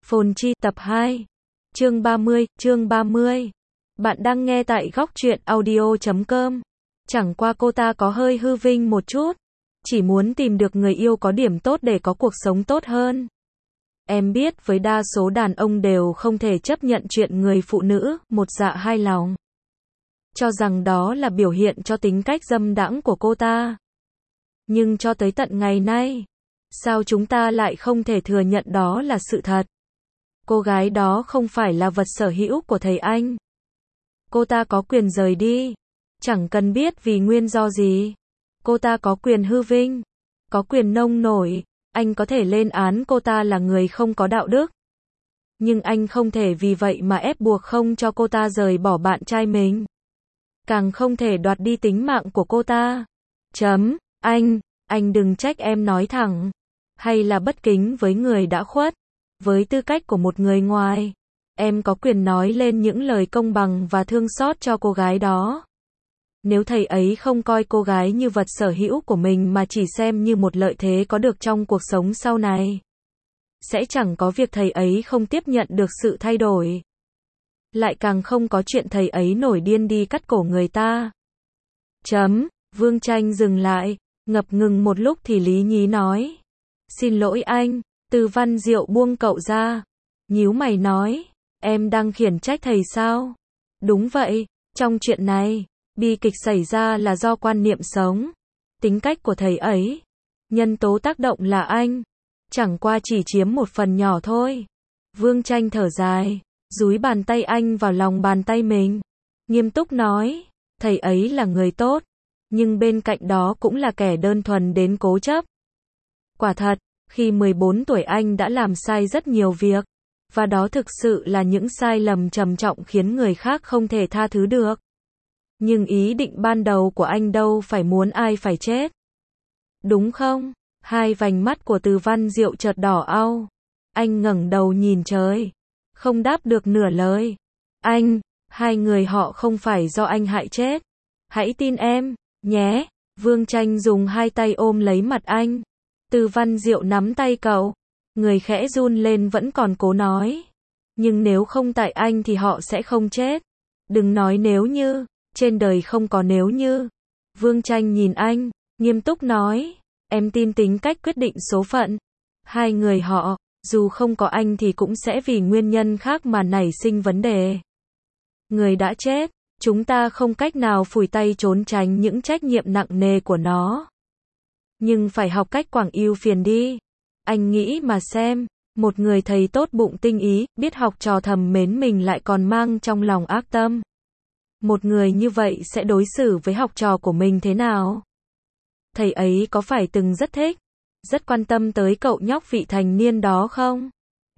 Phồn Chi tập 2. Chương 30. Bạn đang nghe tại góc truyện audio.com. Chẳng qua cô ta có hơi hư vinh một chút. Chỉ muốn tìm được người yêu có điểm tốt để có cuộc sống tốt hơn. Em biết với đa số đàn ông đều không thể chấp nhận chuyện người phụ nữ một dạ hai lòng. Cho rằng đó là biểu hiện cho tính cách dâm đãng của cô ta. Nhưng cho tới tận ngày nay, sao chúng ta lại không thể thừa nhận đó là sự thật? Cô gái đó không phải là vật sở hữu của thầy anh. Cô ta có quyền rời đi. Chẳng cần biết vì nguyên do gì. Cô ta có quyền hư vinh. Có quyền nông nổi. Anh có thể lên án cô ta là người không có đạo đức. Nhưng anh không thể vì vậy mà ép buộc không cho cô ta rời bỏ bạn trai mình. Càng không thể đoạt đi tính mạng của cô ta. Anh đừng trách em nói thẳng. Hay là bất kính với người đã khuất. Với tư cách của một người ngoài, em có quyền nói lên những lời công bằng và thương xót cho cô gái đó. Nếu thầy ấy không coi cô gái như vật sở hữu của mình mà chỉ xem như một lợi thế có được trong cuộc sống sau này, sẽ chẳng có việc thầy ấy không tiếp nhận được sự thay đổi. Lại càng không có chuyện thầy ấy nổi điên đi cắt cổ người ta. Vương Tranh dừng lại, ngập ngừng một lúc thì lý nhí nói. Xin lỗi anh. Từ Văn Diệu buông cậu ra. Nhíu mày nói. Em đang khiển trách thầy sao? Đúng vậy. Trong chuyện này, bi kịch xảy ra là do quan niệm sống. Tính cách của thầy ấy. Nhân tố tác động là anh. Chẳng qua chỉ chiếm một phần nhỏ thôi. Vương Tranh thở dài. Dúi bàn tay anh vào lòng bàn tay mình. Nghiêm túc nói. Thầy ấy là người tốt. Nhưng bên cạnh đó cũng là kẻ đơn thuần đến cố chấp. Quả thật. Khi 14 tuổi anh đã làm sai rất nhiều việc, và đó thực sự là những sai lầm trầm trọng khiến người khác không thể tha thứ được. Nhưng ý định ban đầu của anh đâu phải muốn ai phải chết. Đúng không? Hai vành mắt của Từ Văn Diệu chợt đỏ au. Anh ngẩng đầu nhìn trời, không đáp được nửa lời. Hai người họ không phải do anh hại chết. Hãy tin em, nhé. Vương Tranh dùng hai tay ôm lấy mặt anh. Từ Văn Diệu nắm tay cậu, người khẽ run lên vẫn còn cố nói. Nhưng nếu không tại anh thì họ sẽ không chết. Đừng nói nếu như, trên đời không có nếu như. Vương Tranh nhìn anh, nghiêm túc nói. Em tin tính cách quyết định số phận. Hai người họ, dù không có anh thì cũng sẽ vì nguyên nhân khác mà nảy sinh vấn đề. Người đã chết, chúng ta không cách nào phủi tay trốn tránh những trách nhiệm nặng nề của nó. Nhưng phải học cách quảng ưu phiền đi. Anh nghĩ mà xem, một người thầy tốt bụng tinh ý, biết học trò thầm mến mình lại còn mang trong lòng ác tâm. Một người như vậy sẽ đối xử với học trò của mình thế nào? Thầy ấy có phải từng rất thích, rất quan tâm tới cậu nhóc vị thành niên đó không?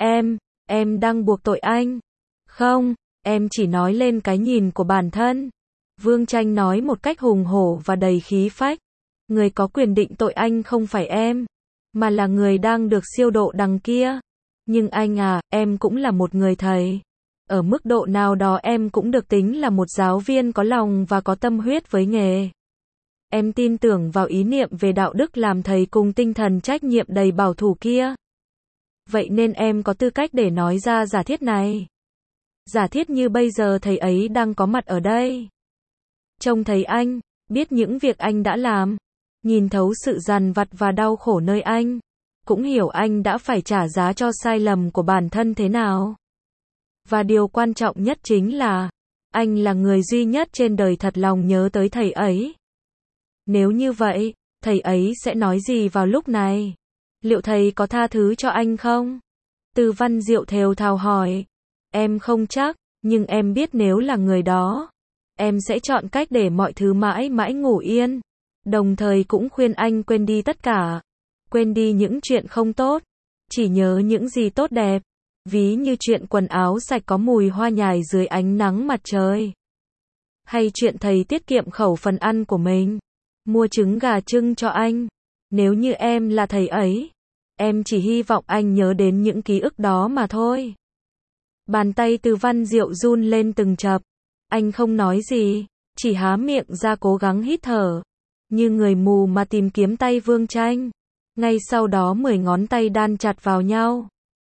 Em đang buộc tội anh. Không, em chỉ nói lên cái nhìn của bản thân. Vương Tranh nói một cách hùng hổ và đầy khí phách. Người có quyền định tội anh không phải em, mà là người đang được siêu độ đằng kia. Nhưng anh à, em cũng là một người thầy. Ở mức độ nào đó em cũng được tính là một giáo viên có lòng và có tâm huyết với nghề. Em tin tưởng vào ý niệm về đạo đức làm thầy cùng tinh thần trách nhiệm đầy bảo thủ kia. Vậy nên em có tư cách để nói ra giả thiết này. Giả thiết như bây giờ thầy ấy đang có mặt ở đây. Trông thấy anh, biết những việc anh đã làm. Nhìn thấu sự dằn vặt và đau khổ nơi anh. Cũng hiểu anh đã phải trả giá cho sai lầm của bản thân thế nào. Và điều quan trọng nhất chính là, anh là người duy nhất trên đời thật lòng nhớ tới thầy ấy. Nếu như vậy, thầy ấy sẽ nói gì vào lúc này? Liệu thầy có tha thứ cho anh không? Từ Văn Diệu thều thào hỏi. Em không chắc, nhưng em biết nếu là người đó, em sẽ chọn cách để mọi thứ mãi mãi ngủ yên. Đồng thời cũng khuyên anh quên đi tất cả. Quên đi những chuyện không tốt. Chỉ nhớ những gì tốt đẹp. Ví như chuyện quần áo sạch có mùi hoa nhài dưới ánh nắng mặt trời. Hay chuyện thầy tiết kiệm khẩu phần ăn của mình. Mua trứng gà trưng cho anh. Nếu như em là thầy ấy, em chỉ hy vọng anh nhớ đến những ký ức đó mà thôi. Bàn tay Từ Văn Diệu run lên từng chập. Anh không nói gì, chỉ há miệng ra cố gắng hít thở. Như người mù mà tìm kiếm tay Vương Tranh. Ngay sau đó 10 ngón tay đan chặt vào nhau.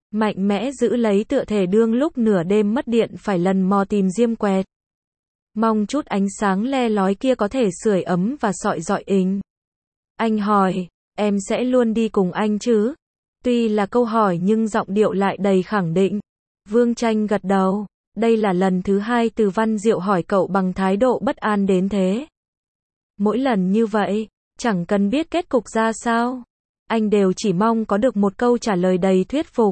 mạnh mẽ giữ lấy tựa thể đương lúc nửa đêm mất điện phải lần mò tìm diêm quẹt. Mong chút ánh sáng le lói kia có thể sưởi ấm và sọi rọi ình. Anh hỏi, em sẽ luôn đi cùng anh chứ? Tuy là câu hỏi nhưng giọng điệu lại đầy khẳng định. Vương Tranh gật đầu. Đây là lần thứ hai Từ Văn Diệu hỏi cậu bằng thái độ bất an đến thế. Mỗi lần như vậy, chẳng cần biết kết cục ra sao, anh đều chỉ mong có được một câu trả lời đầy thuyết phục.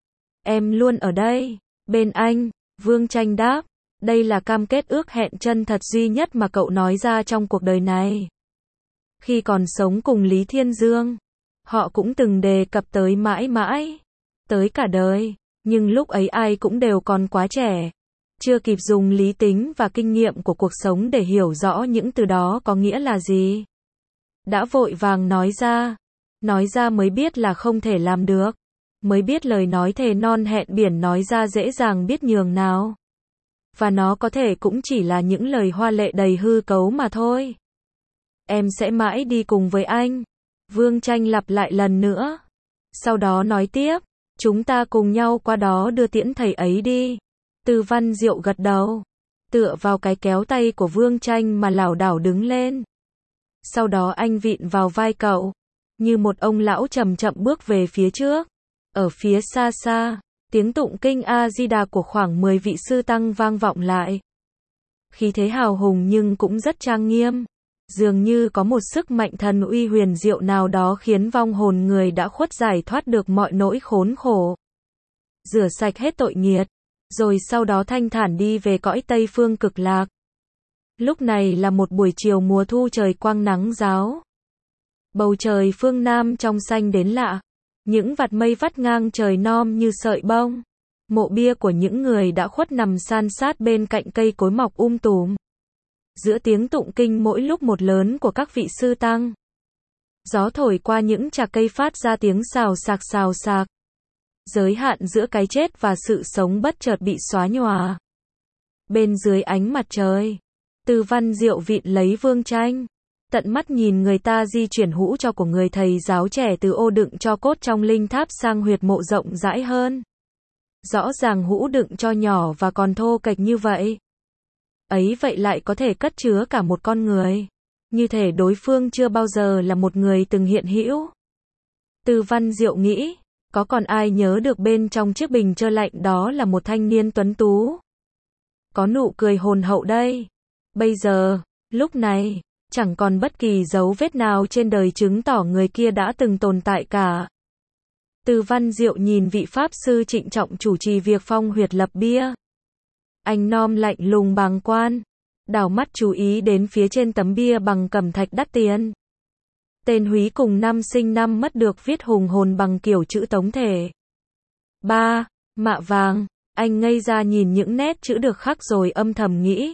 Em luôn ở đây, bên anh, Vương Tranh đáp. Đây là cam kết ước hẹn chân thật duy nhất mà cậu nói ra trong cuộc đời này. Khi còn sống cùng Lý Thiên Dương, họ cũng từng đề cập tới mãi mãi, tới cả đời, nhưng lúc ấy ai cũng đều còn quá trẻ, chưa kịp dùng lý tính và kinh nghiệm của cuộc sống để hiểu rõ những từ đó có nghĩa là gì. Đã vội vàng nói ra mới biết là không thể làm được, mới biết lời nói thề non hẹn biển nói ra dễ dàng biết nhường nào. Và nó có thể cũng chỉ là những lời hoa lệ đầy hư cấu mà thôi. Em sẽ mãi đi cùng với anh. Vương Tranh lặp lại lần nữa. Sau đó nói tiếp, chúng ta cùng nhau qua đó đưa tiễn thầy ấy đi. Từ Văn Diệu gật đầu, tựa vào cái kéo tay của Vương Tranh mà lảo đảo đứng lên. Sau đó anh vịn vào vai cậu, như một ông lão chậm chậm bước về phía trước. Ở phía xa xa, tiếng tụng kinh A-di-đà của khoảng 10 vị sư tăng vang vọng lại. Khí thế hào hùng nhưng cũng rất trang nghiêm. Dường như có một sức mạnh thần uy huyền diệu nào đó khiến vong hồn người đã khuất giải thoát được mọi nỗi khốn khổ. Rửa sạch hết tội nghiệt, rồi sau đó thanh thản đi về cõi Tây Phương Cực Lạc. Lúc này là một buổi chiều mùa thu trời quang nắng ráo. Bầu trời phương Nam trong xanh đến lạ. Những vạt mây vắt ngang trời non như sợi bông. Mộ bia của những người đã khuất nằm san sát bên cạnh cây cối mọc tùm. Giữa tiếng tụng kinh mỗi lúc một lớn của các vị sư tăng. Gió thổi qua những chạc cây phát ra tiếng xào xạc. Giới hạn giữa cái chết và sự sống bất chợt bị xóa nhòa. Bên dưới ánh mặt trời, Từ Văn Diệu vịn lấy Vương Tranh. Tận mắt nhìn người ta di chuyển hũ cho của người thầy giáo trẻ từ ô đựng cho cốt trong linh tháp sang huyệt mộ rộng rãi hơn. Rõ ràng hũ đựng cho nhỏ và còn thô kệch như vậy. Ấy vậy lại có thể cất chứa cả một con người. Như thể đối phương chưa bao giờ là một người từng hiện hữu. Từ Văn Diệu nghĩ, có còn ai nhớ được bên trong chiếc bình trơ lạnh đó là một thanh niên tuấn tú. Có nụ cười hồn hậu đây. Bây giờ, lúc này, chẳng còn bất kỳ dấu vết nào trên đời chứng tỏ người kia đã từng tồn tại cả. Từ Văn Diệu nhìn vị pháp sư trịnh trọng chủ trì việc phong huyệt lập bia. Anh nom lạnh lùng bàng quan, đảo mắt chú ý đến phía trên tấm bia bằng cẩm thạch đắt tiền. Tên húy cùng năm sinh năm mất được viết hùng hồn bằng kiểu chữ tống thể. 3. Mạ vàng. Anh ngây ra nhìn những nét chữ được khắc rồi âm thầm nghĩ.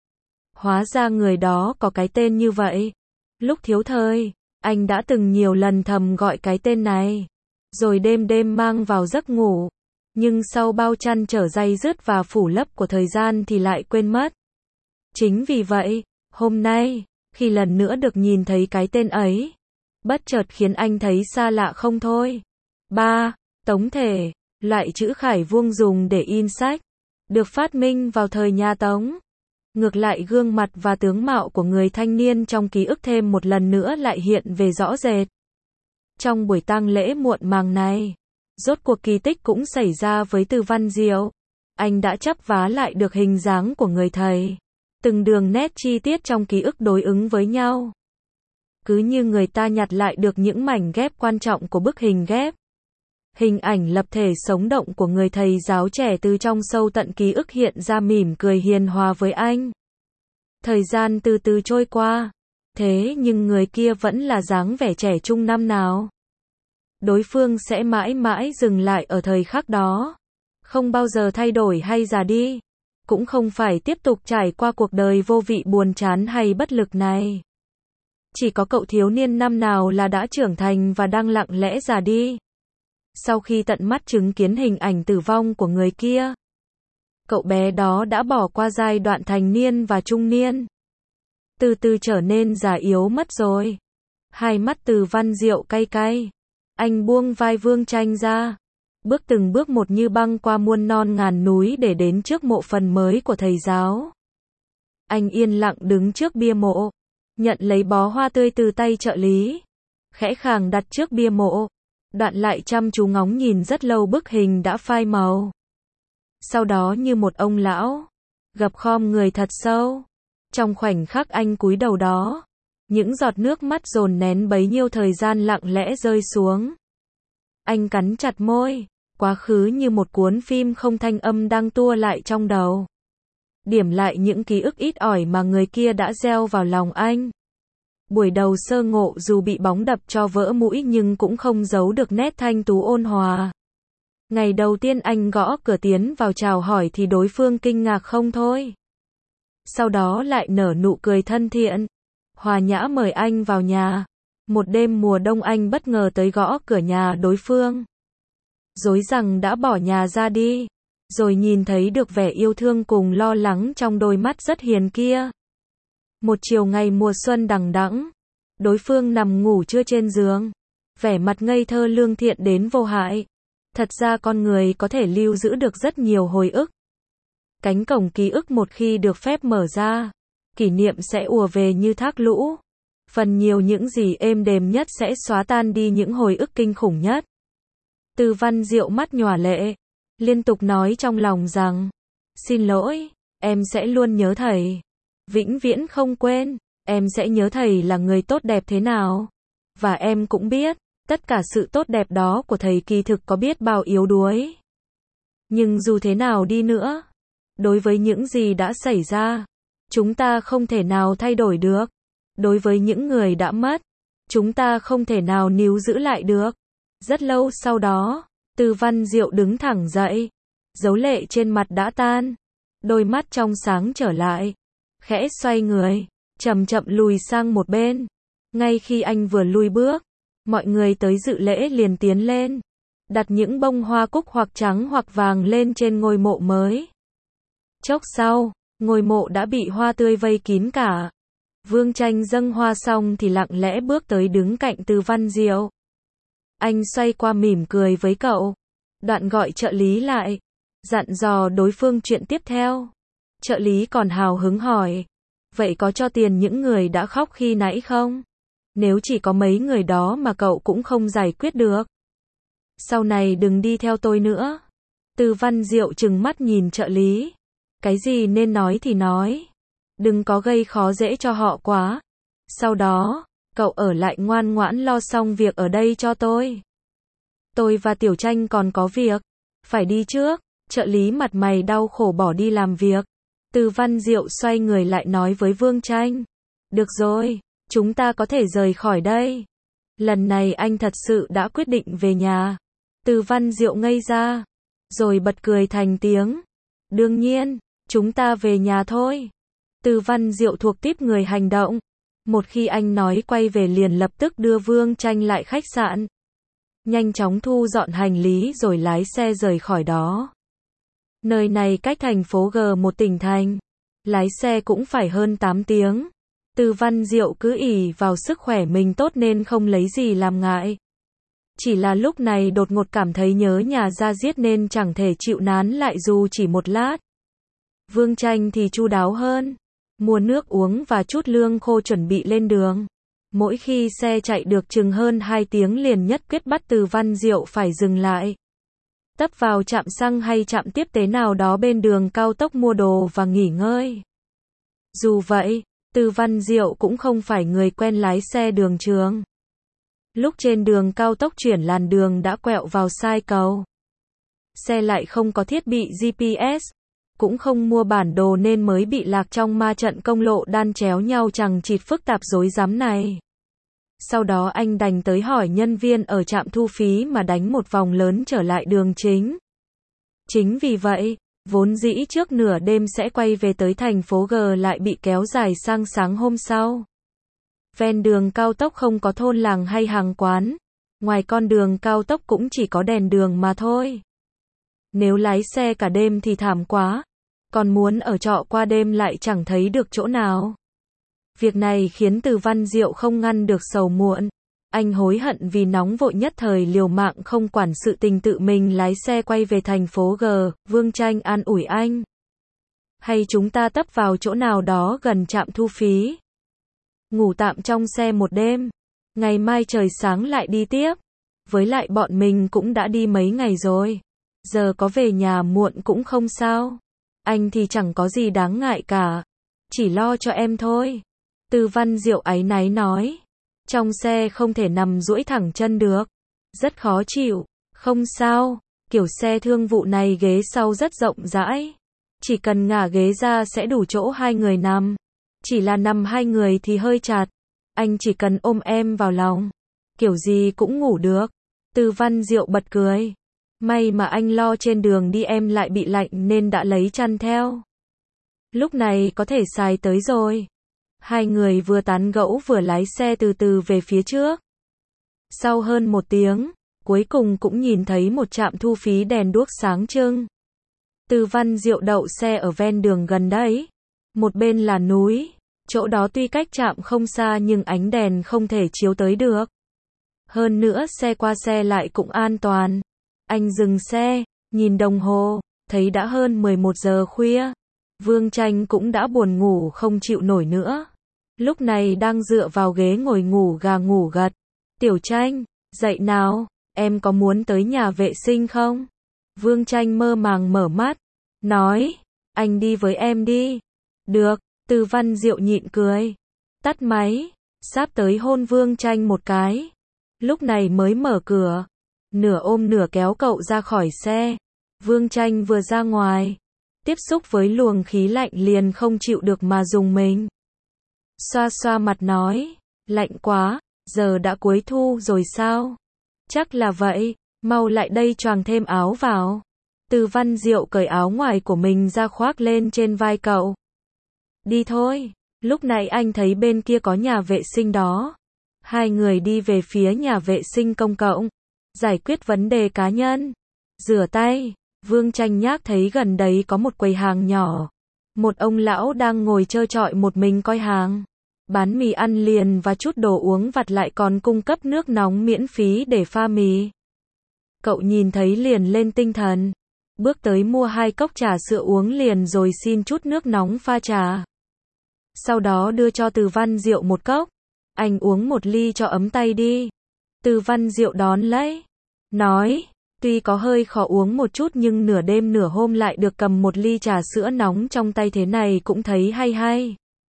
Hóa ra người đó có cái tên như vậy. Lúc thiếu thời, anh đã từng nhiều lần thầm gọi cái tên này. Rồi đêm đêm mang vào giấc ngủ. Nhưng sau bao trăn trở day dứt và phủ lấp của thời gian thì lại quên mất. Chính vì vậy, hôm nay, khi lần nữa được nhìn thấy cái tên ấy, bất chợt khiến anh thấy xa lạ không thôi. 3. Tống thể, loại chữ khải vuông dùng để in sách, được phát minh vào thời nhà Tống. Ngược lại gương mặt và tướng mạo của người thanh niên trong ký ức thêm một lần nữa lại hiện về rõ rệt. Trong buổi tang lễ muộn màng này, rốt cuộc kỳ tích cũng xảy ra với Từ Văn Diệu. Anh đã chắp vá lại được hình dáng của người thầy. Từng đường nét chi tiết trong ký ức đối ứng với nhau. Cứ như người ta nhặt lại được những mảnh ghép quan trọng của bức hình ghép. Hình ảnh lập thể sống động của người thầy giáo trẻ từ trong sâu tận ký ức hiện ra mỉm cười hiền hòa với anh. Thời gian từ từ trôi qua. Thế nhưng người kia vẫn là dáng vẻ trẻ trung năm nào. Đối phương sẽ mãi mãi dừng lại ở thời khắc đó. Không bao giờ thay đổi hay già đi. Cũng không phải tiếp tục trải qua cuộc đời vô vị buồn chán hay bất lực này. Chỉ có cậu thiếu niên năm nào là đã trưởng thành và đang lặng lẽ già đi. Sau khi tận mắt chứng kiến hình ảnh tử vong của người kia, cậu bé đó đã bỏ qua giai đoạn thành niên và trung niên. Từ từ trở nên già yếu mất rồi. Hai mắt Từ Văn Diệu cay cay. Anh buông vai Vương Tranh ra. bước từng bước một như băng qua muôn non ngàn núi để đến trước mộ phần mới của thầy giáo. Anh yên lặng đứng trước bia mộ, nhận lấy bó hoa tươi từ tay trợ lý, khẽ khàng đặt trước bia mộ, đoạn lại chăm chú ngóng nhìn rất lâu bức hình đã phai màu. Sau đó như một ông lão, gập khom người thật sâu. Trong khoảnh khắc anh cúi đầu đó, những giọt nước mắt dồn nén bấy nhiêu thời gian lặng lẽ rơi xuống. Anh cắn chặt môi, quá khứ như một cuốn phim không thanh âm đang tua lại trong đầu. Điểm lại những ký ức ít ỏi mà người kia đã gieo vào lòng anh. Buổi đầu sơ ngộ dù bị bóng đập cho vỡ mũi nhưng cũng không giấu được nét thanh tú ôn hòa. Ngày đầu tiên anh gõ cửa tiến vào chào hỏi thì đối phương kinh ngạc không thôi. Sau đó lại nở nụ cười thân thiện, hòa nhã mời anh vào nhà. Một đêm mùa đông anh bất ngờ tới gõ cửa nhà đối phương. Dối rằng đã bỏ nhà ra đi, rồi nhìn thấy được vẻ yêu thương cùng lo lắng trong đôi mắt rất hiền kia. Một chiều ngày mùa xuân đằng đẵng, đối phương nằm ngủ trưa trên giường, vẻ mặt ngây thơ lương thiện đến vô hại. Thật ra con người có thể lưu giữ được rất nhiều hồi ức. Cánh cổng ký ức một khi được phép mở ra, kỷ niệm sẽ ùa về như thác lũ. Phần nhiều những gì êm đềm nhất sẽ xóa tan đi những hồi ức kinh khủng nhất. Từ Văn Diệu mắt nhòa lệ, liên tục nói trong lòng rằng, xin lỗi, em sẽ luôn nhớ thầy. Vĩnh viễn không quên, em sẽ nhớ thầy là người tốt đẹp thế nào. Và em cũng biết, tất cả sự tốt đẹp đó của thầy kỳ thực có biết bao yếu đuối. Nhưng dù thế nào đi nữa, đối với những gì đã xảy ra, chúng ta không thể nào thay đổi được. Đối với những người đã mất, chúng ta không thể nào níu giữ lại được. Rất lâu sau đó, Từ Văn Diệu đứng thẳng dậy, dấu lệ trên mặt đã tan, đôi mắt trong sáng trở lại, khẽ xoay người, chậm chậm lùi sang một bên. Ngay khi anh vừa lùi bước, mọi người tới dự lễ liền tiến lên, đặt những bông hoa cúc hoặc trắng hoặc vàng lên trên ngôi mộ mới. Chốc sau, ngôi mộ đã bị hoa tươi vây kín cả. Vương Tranh dâng hoa xong thì lặng lẽ bước tới đứng cạnh Từ Văn Diệu. Anh xoay qua mỉm cười với cậu, đoạn gọi trợ lý lại, dặn dò đối phương chuyện tiếp theo. Trợ lý còn hào hứng hỏi, vậy có cho tiền những người đã khóc khi nãy không? Nếu chỉ có mấy người đó mà cậu cũng không giải quyết được, sau này đừng đi theo tôi nữa. Từ Văn Diệu trừng mắt nhìn trợ lý, cái gì nên nói thì nói, đừng có gây khó dễ cho họ quá. Sau đó, cậu ở lại ngoan ngoãn lo xong việc ở đây cho tôi. Tôi và Tiểu Tranh còn có việc, phải đi trước. Trợ lý mặt mày đau khổ bỏ đi làm việc. Từ Văn Diệu xoay người lại nói với Vương Tranh, được rồi, chúng ta có thể rời khỏi đây. Lần này anh thật sự đã quyết định về nhà. Từ Văn Diệu ngây ra, rồi bật cười thành tiếng. Đương nhiên, chúng ta về nhà thôi. Từ Văn Diệu thuộc típ người hành động. Một khi anh nói quay về liền lập tức đưa Vương Tranh lại khách sạn. Nhanh chóng thu dọn hành lý rồi lái xe rời khỏi đó. Nơi này cách thành phố G một tỉnh thành. Lái xe cũng phải hơn 8 tiếng. Từ Văn Diệu cứ ỷ vào sức khỏe mình tốt nên không lấy gì làm ngại. Chỉ là lúc này đột ngột cảm thấy nhớ nhà ra giết nên chẳng thể chịu nán lại dù chỉ một lát. Vương Tranh thì chu đáo hơn. Mua nước uống và chút lương khô chuẩn bị lên đường. Mỗi khi xe chạy được chừng hơn 2 tiếng liền nhất quyết bắt Từ Văn Diệu phải dừng lại. Tấp vào trạm xăng hay trạm tiếp tế nào đó bên đường cao tốc mua đồ và nghỉ ngơi. Dù vậy, Từ Văn Diệu cũng không phải người quen lái xe đường trường. Lúc trên đường cao tốc chuyển làn đường đã quẹo vào sai cầu. Xe lại không có thiết bị GPS, cũng không mua bản đồ nên mới bị lạc trong ma trận công lộ đan chéo nhau chằng chịt phức tạp rối rắm này. Sau đó anh đành tới hỏi nhân viên ở trạm thu phí mà đánh một vòng lớn trở lại đường chính. Chính vì vậy, vốn dĩ trước nửa đêm sẽ quay về tới thành phố G lại bị kéo dài sang sáng hôm sau. Ven đường cao tốc không có thôn làng hay hàng quán, ngoài con đường cao tốc cũng chỉ có đèn đường mà thôi. Nếu lái xe cả đêm thì thảm quá, còn muốn ở trọ qua đêm lại chẳng thấy được chỗ nào. Việc này khiến Từ Văn Diệu không ngăn được sầu muộn. Anh hối hận vì nóng vội nhất thời liều mạng không quản sự tình tự mình lái xe quay về thành phố G. Vương Tranh an ủi anh. Hay chúng ta tấp vào chỗ nào đó gần trạm thu phí. Ngủ tạm trong xe một đêm. Ngày mai trời sáng lại đi tiếp. Với lại bọn mình cũng đã đi mấy ngày rồi. Giờ có về nhà muộn cũng không sao. Anh thì chẳng có gì đáng ngại cả. Chỉ lo cho em thôi. Từ Văn Diệu áy náy nói. Trong xe không thể nằm duỗi thẳng chân được. Rất khó chịu. Không sao. Kiểu xe thương vụ này ghế sau rất rộng rãi. Chỉ cần ngả ghế ra sẽ đủ chỗ hai người nằm. Chỉ là nằm hai người thì hơi chặt. Anh chỉ cần ôm em vào lòng. Kiểu gì cũng ngủ được. Từ Văn Diệu bật cười. May mà anh lo trên đường đi em lại bị lạnh nên đã lấy chăn theo. Lúc này có thể xài tới rồi. Hai người vừa tán gẫu vừa lái xe từ từ về phía trước. Sau hơn 1 tiếng, cuối cùng cũng nhìn thấy một trạm thu phí đèn đuốc sáng trưng. Từ Văn Diệu đậu xe ở ven đường gần đấy. Một bên là núi, chỗ đó tuy cách trạm không xa nhưng ánh đèn không thể chiếu tới được. Hơn nữa xe qua xe lại cũng an toàn. Anh dừng xe, nhìn đồng hồ, thấy đã hơn 11 giờ khuya. Vương Tranh cũng đã buồn ngủ không chịu nổi nữa. Lúc này đang dựa vào ghế ngồi ngủ gà ngủ gật. Tiểu Tranh, dậy nào, em có muốn tới nhà vệ sinh không? Vương Tranh mơ màng mở mắt, nói, anh đi với em đi. Được, Từ Văn Diệu nhịn cười. Tắt máy, sắp tới hôn Vương Tranh một cái. Lúc này mới mở cửa. Nửa ôm nửa kéo cậu ra khỏi xe. Vương Tranh vừa ra ngoài. Tiếp xúc với luồng khí lạnh liền không chịu được mà rùng mình. Xoa xoa mặt nói, lạnh quá, giờ đã cuối thu rồi sao? Chắc là vậy, mau lại đây choàng thêm áo vào. Từ Văn Diệu cởi áo ngoài của mình ra khoác lên trên vai cậu. Đi thôi, lúc nãy anh thấy bên kia có nhà vệ sinh đó. Hai người đi về phía nhà vệ sinh công cộng, giải quyết vấn đề cá nhân, rửa tay. Vương Tranh nhác thấy gần đấy có một quầy hàng nhỏ. Một ông lão đang ngồi trơ trọi một mình coi hàng. Bán mì ăn liền và chút đồ uống vặt lại còn cung cấp nước nóng miễn phí để pha mì. Cậu nhìn thấy liền lên tinh thần. Bước tới mua 2 cốc trà sữa uống liền rồi xin chút nước nóng pha trà. Sau đó đưa cho Từ Văn Diệu 1 cốc. Anh uống 1 ly cho ấm tay đi. Từ Văn Diệu đón lấy. Nói, tuy có hơi khó uống một chút nhưng nửa đêm nửa hôm lại được cầm 1 ly trà sữa nóng trong tay thế này cũng thấy hay hay.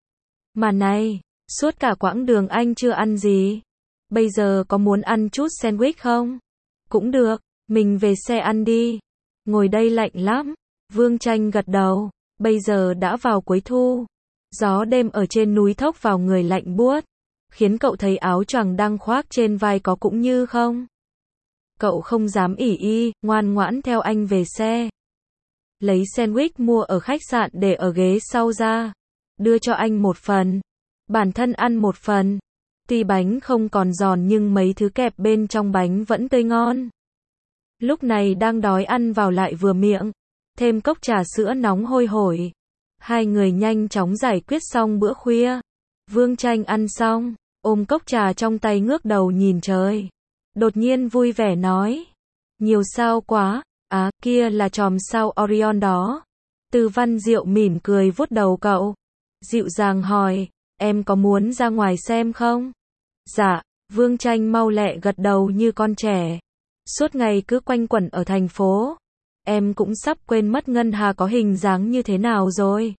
Mà này, suốt cả quãng đường anh chưa ăn gì. Bây giờ có muốn ăn chút sandwich không? Cũng được, mình về xe ăn đi. Ngồi đây lạnh lắm. Vương Tranh gật đầu. Bây giờ đã vào cuối thu. Gió đêm ở trên núi thốc vào người lạnh buốt. Khiến cậu thấy áo choàng đang khoác trên vai có cũng như không. Cậu không dám ỷ y, ngoan ngoãn theo anh về xe. Lấy sandwich mua ở khách sạn để ở ghế sau ra. Đưa cho anh 1 phần. Bản thân ăn 1 phần. Tuy bánh không còn giòn nhưng mấy thứ kẹp bên trong bánh vẫn tươi ngon. Lúc này đang đói ăn vào lại vừa miệng. Thêm cốc trà sữa nóng hôi hổi. Hai người nhanh chóng giải quyết xong bữa khuya. Vương Tranh ăn xong, ôm cốc trà trong tay ngước đầu nhìn trời. Đột nhiên vui vẻ nói. Nhiều sao quá, kia là chòm sao Orion đó. Từ Văn Diệu mỉm cười vuốt đầu cậu. Dịu dàng hỏi, em có muốn ra ngoài xem không? Dạ, Vương Tranh mau lẹ gật đầu như con trẻ. Suốt ngày cứ quanh quẩn ở thành phố. Em cũng sắp quên mất Ngân Hà có hình dáng như thế nào rồi.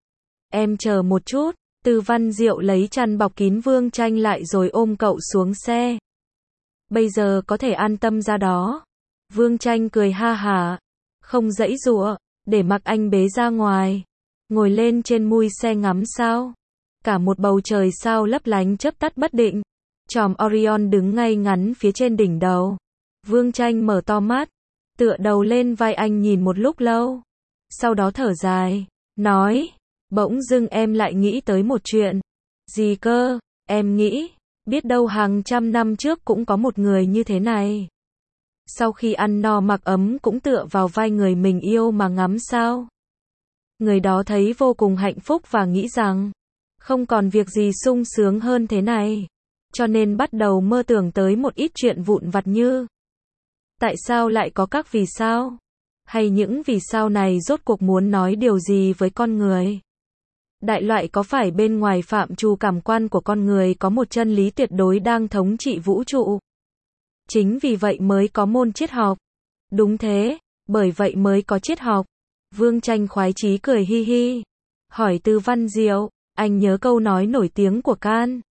Em chờ một chút. Từ Văn Diệu lấy chăn bọc kín Vương Tranh lại rồi ôm cậu xuống xe. Bây giờ có thể an tâm ra đó. Vương Tranh cười ha hả. Không giãy giụa, để mặc anh bế ra ngoài. Ngồi lên trên mui xe ngắm sao. Cả một bầu trời sao lấp lánh chớp tắt bất định. Chòm Orion đứng ngay ngắn phía trên đỉnh đầu. Vương Tranh mở to mắt. Tựa đầu lên vai anh nhìn một lúc lâu. Sau đó thở dài. Nói. Bỗng dưng em lại nghĩ tới một chuyện. Gì cơ? Em nghĩ. Biết đâu hàng trăm năm trước cũng có một người như thế này. Sau khi ăn no mặc ấm cũng tựa vào vai người mình yêu mà ngắm sao. Người đó thấy vô cùng hạnh phúc và nghĩ rằng không còn việc gì sung sướng hơn thế này. cho nên bắt đầu mơ tưởng tới một ít chuyện vụn vặt như tại sao lại có các vì sao? Hay những vì sao này rốt cuộc muốn nói điều gì với con người? Đại loại có phải bên ngoài phạm trù cảm quan của con người có một chân lý tuyệt đối đang thống trị vũ trụ? Chính vì vậy mới có môn triết học. Đúng thế, bởi vậy mới có triết học. Vương Tranh khoái chí cười hi hi. Hỏi Từ Văn Diệu, anh nhớ câu nói nổi tiếng của Kant.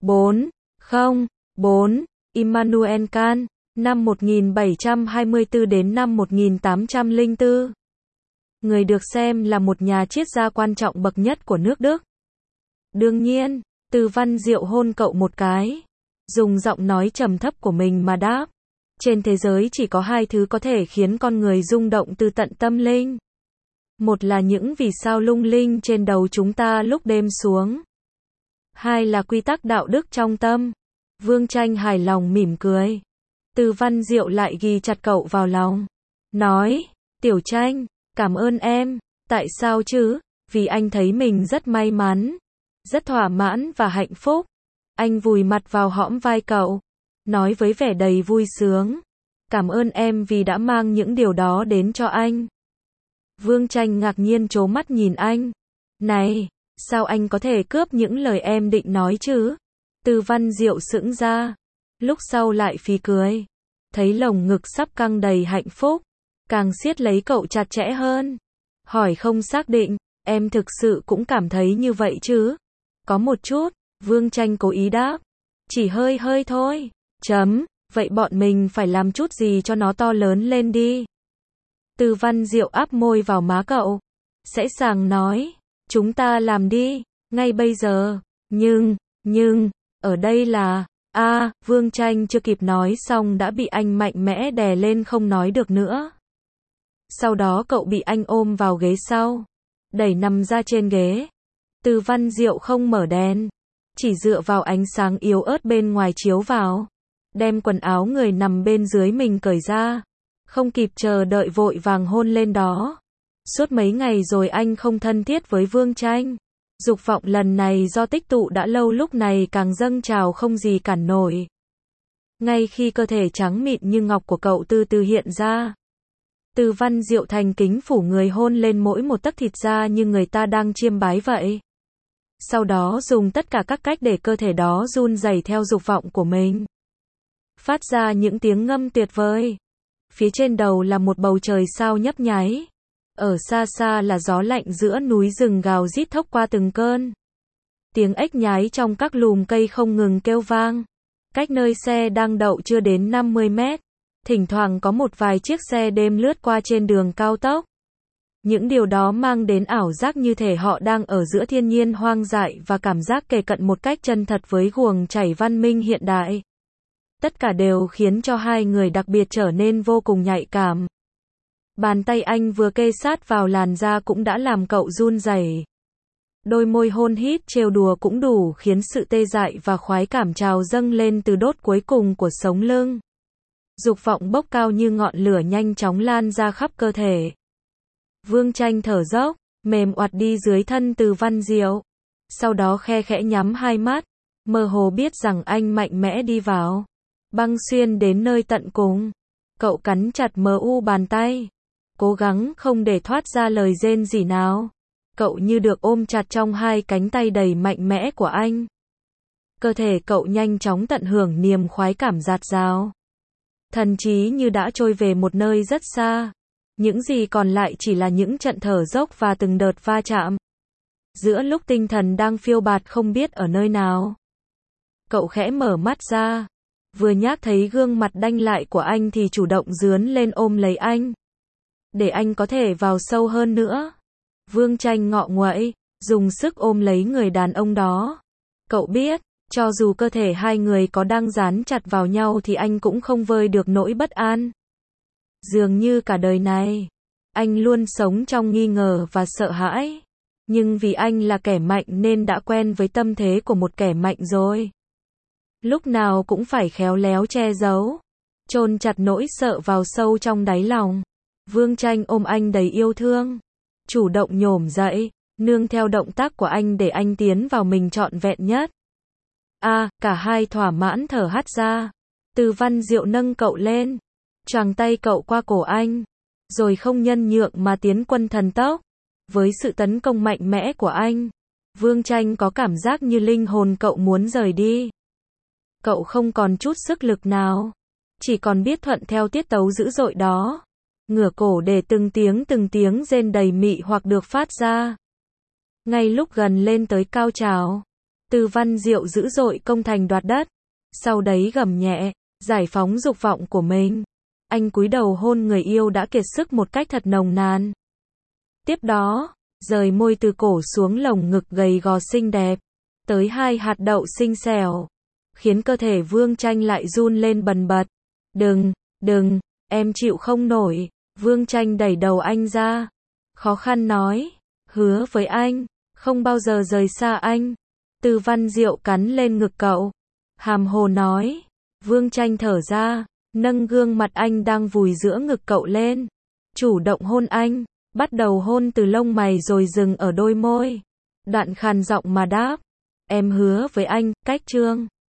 4. Immanuel Kant, năm 1724 đến năm 1804. Người được xem là một nhà triết gia quan trọng bậc nhất của nước Đức. Đương nhiên, Từ Văn Diệu hôn cậu một cái, dùng giọng nói trầm thấp của mình mà đáp. Trên thế giới chỉ có hai thứ có thể khiến con người rung động từ tận tâm linh. Một là những vì sao lung linh trên đầu chúng ta lúc đêm xuống. Hai là quy tắc đạo đức trong tâm. Vương Tranh hài lòng mỉm cười. Từ Văn Diệu lại ghi chặt cậu vào lòng. Nói, Tiểu Tranh, cảm ơn em. Tại sao chứ? Vì anh thấy mình rất may mắn, rất thỏa mãn và hạnh phúc. Anh vùi mặt vào hõm vai cậu, nói với vẻ đầy vui sướng. Cảm ơn em vì đã mang những điều đó đến cho anh. Vương Tranh ngạc nhiên trố mắt nhìn anh. Này, sao anh có thể cướp những lời em định nói chứ? Từ Văn Diệu sững ra, lúc sau lại phì cười. Thấy lồng ngực sắp căng đầy hạnh phúc, càng siết lấy cậu chặt chẽ hơn. Hỏi không xác định, em thực sự cũng cảm thấy như vậy chứ? Có một chút, Vương Tranh cố ý đáp. Chỉ hơi hơi thôi. Vậy bọn mình phải làm chút gì cho nó to lớn lên đi. Từ Văn Diệu áp môi vào má cậu. Sẽ sàng nói, chúng ta làm đi, ngay bây giờ. Nhưng, ở đây là, Vương Tranh chưa kịp nói xong đã bị anh mạnh mẽ đè lên không nói được nữa. Sau đó cậu bị anh ôm vào ghế sau, đẩy nằm ra trên ghế. Từ Văn Diệu không mở đèn, chỉ dựa vào ánh sáng yếu ớt bên ngoài chiếu vào, đem quần áo người nằm bên dưới mình cởi ra. Không kịp chờ đợi vội vàng hôn lên đó. Suốt mấy ngày rồi anh không thân thiết với Vương Tranh. Dục vọng lần này do tích tụ đã lâu lúc này càng dâng trào không gì cản nổi. Ngay khi cơ thể trắng mịn như ngọc của cậu từ từ hiện ra, Từ Văn Diệu thành kính phủ người hôn lên mỗi một tấc thịt da như người ta đang chiêm bái vậy. Sau đó dùng tất cả các cách để cơ thể đó run rẩy theo dục vọng của mình, phát ra những tiếng ngâm tuyệt vời. Phía trên đầu là một bầu trời sao nhấp nháy. Ở xa xa là gió lạnh giữa núi rừng gào rít thốc qua từng cơn. Tiếng ếch nhái trong các lùm cây không ngừng kêu vang. Cách nơi xe đang đậu chưa đến 50 mét. Thỉnh thoảng có một vài chiếc xe đêm lướt qua trên đường cao tốc. Những điều đó mang đến ảo giác như thể họ đang ở giữa thiên nhiên hoang dại và cảm giác kề cận một cách chân thật với guồng chảy văn minh hiện đại. Tất cả đều khiến cho hai người đặc biệt trở nên vô cùng nhạy cảm. Bàn tay anh vừa kê sát vào làn da cũng đã làm cậu run rẩy. Đôi môi hôn hít trêu đùa cũng đủ khiến sự tê dại và khoái cảm trào dâng lên từ đốt cuối cùng của sống lưng. Dục vọng bốc cao như ngọn lửa nhanh chóng lan ra khắp cơ thể. Vương Tranh thở dốc, mềm oặt đi dưới thân Từ Văn Diệu. Sau đó khe khẽ nhắm hai mắt, mơ hồ biết rằng anh mạnh mẽ đi vào, băng xuyên đến nơi tận cùng. Cậu cắn chặt mu bàn tay, cố gắng không để thoát ra lời rên rỉ nào. Cậu như được ôm chặt trong hai cánh tay đầy mạnh mẽ của anh. Cơ thể cậu nhanh chóng tận hưởng niềm khoái cảm dạt dào. Thần trí như đã trôi về một nơi rất xa. Những gì còn lại chỉ là những trận thở dốc và từng đợt va chạm. Giữa lúc tinh thần đang phiêu bạt không biết ở nơi nào, cậu khẽ mở mắt ra. Vừa nhác thấy gương mặt đanh lại của anh thì chủ động dướn lên ôm lấy anh, để anh có thể vào sâu hơn nữa. Vương Tranh ngọ nguậy, dùng sức ôm lấy người đàn ông đó. Cậu biết, cho dù cơ thể hai người có đang dán chặt vào nhau thì anh cũng không vơi được nỗi bất an. Dường như cả đời này, anh luôn sống trong nghi ngờ và sợ hãi. Nhưng vì anh là kẻ mạnh nên đã quen với tâm thế của một kẻ mạnh rồi. Lúc nào cũng phải khéo léo che giấu, chôn chặt nỗi sợ vào sâu trong đáy lòng. Vương Tranh ôm anh đầy yêu thương, chủ động nhổm dậy, nương theo động tác của anh để anh tiến vào mình trọn vẹn nhất. Cả hai thỏa mãn thở hắt ra. Từ Văn Diệu nâng cậu lên, choàng tay cậu qua cổ anh, rồi không nhân nhượng mà tiến quân thần tốc. Với sự tấn công mạnh mẽ của anh, Vương Tranh có cảm giác như linh hồn cậu muốn rời đi. Cậu không còn chút sức lực nào, chỉ còn biết thuận theo tiết tấu dữ dội đó, ngửa cổ để từng tiếng rên đầy mị hoặc được phát ra. Ngay lúc gần lên tới cao trào, Từ Văn Diệu dữ dội công thành đoạt đất, sau đấy gầm nhẹ, giải phóng dục vọng của mình. Anh cúi đầu hôn người yêu đã kiệt sức một cách thật nồng nàn. Tiếp đó, rời môi từ cổ xuống lồng ngực gầy gò xinh đẹp, tới hai hạt đậu xinh xẻo, khiến cơ thể Vương Tranh lại run lên bần bật. Đừng, em chịu không nổi. Vương Tranh đẩy đầu anh ra, khó khăn nói, hứa với anh, không bao giờ rời xa anh. Từ Văn Diệu cắn lên ngực cậu, hàm hồ nói. Vương Tranh thở ra, nâng gương mặt anh đang vùi giữa ngực cậu lên, chủ động hôn anh, bắt đầu hôn từ lông mày rồi dừng ở đôi môi. Đoạn khàn giọng mà đáp, em hứa với anh, cách chương.